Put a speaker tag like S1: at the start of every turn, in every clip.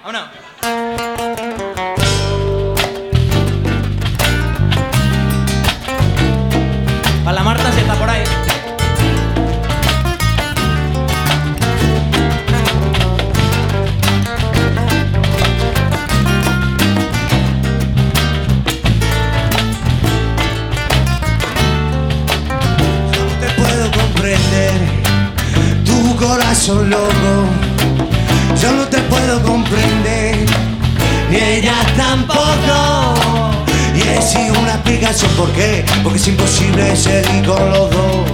S1: Vámonos. Para la Marta si está por ahí.
S2: Tu corazón loco, yo no te puedo comprender, ni ellas tampoco. Y es sin una explicación por qué, porque es imposible seguir con los dos.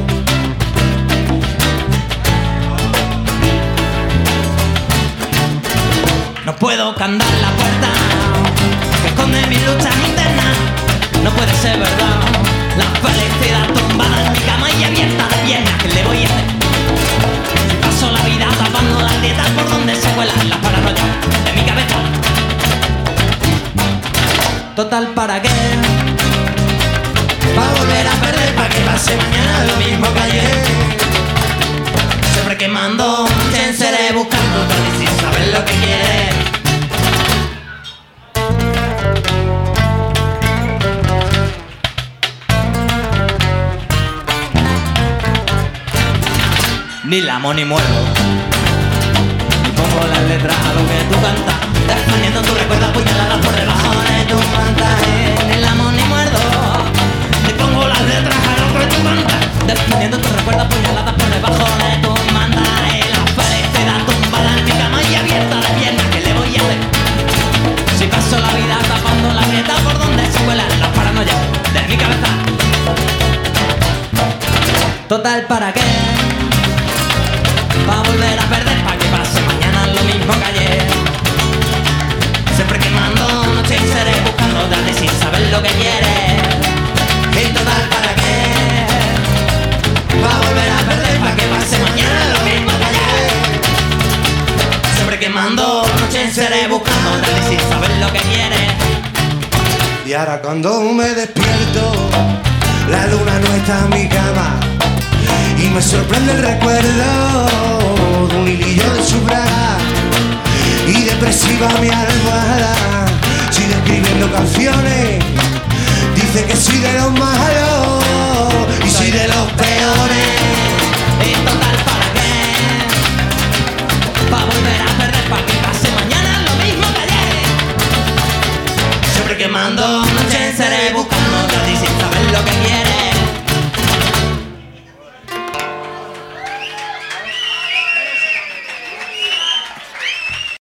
S1: No puedo candar la puerta que esconde mis luchas internas. No puede ser verdad, la felicidad tumbada en mi cama y abierta de piernas. ¿Qué le voy a hacer? Si paso la vida tapando las dietas por donde se cuelan las paranoias de mi cabeza. Total, ¿para qué?
S2: Pa' volver a perder, pa' que pase mañana lo mismo que ayer.
S1: Siempre quemando, seré buscando tal y sin saber lo que quiere. Ni lamo ni muerdo, ni pongo las letras a lo que tú cantas, defendiendo tu recuerdo apuñaladas por debajo de tu pantalla. Ni lamo ni muerdo, ni pongo las letras a lo que tú cantas, defendiendo tu recuerdo apuñaladas por debajo de tu pantalla. La felicidad tumbada en mi cama y abierta de piernas. ¿Qué le voy a hacer? Si paso la vida tapando la grieta por donde se cuelan las paranoias de mi cabeza. Total, ¿para qué? Pa' volver a perder, pa' que pase mañana lo mismo que ayer. Siempre quemando noche y seré buscando tarde sin saber lo que quiere. Y total, ¿para qué? Pa' volver a perder, pa' que pase mañana lo mismo que ayer. Siempre quemando noche y seré buscando tarde sin saber lo que quiere.
S2: Y ahora cuando me despierto, la luna no está en mi cama. Y me sorprende el recuerdo de un hilillo de su braga. Y depresiva mi almohada sigue escribiendo canciones. Dice que soy de los malos y soy de los peores.
S1: Y total, ¿para qué? Pa' volver a perder, pa' que pase mañana lo mismo que ayer. Siempre quemando noche seré buscando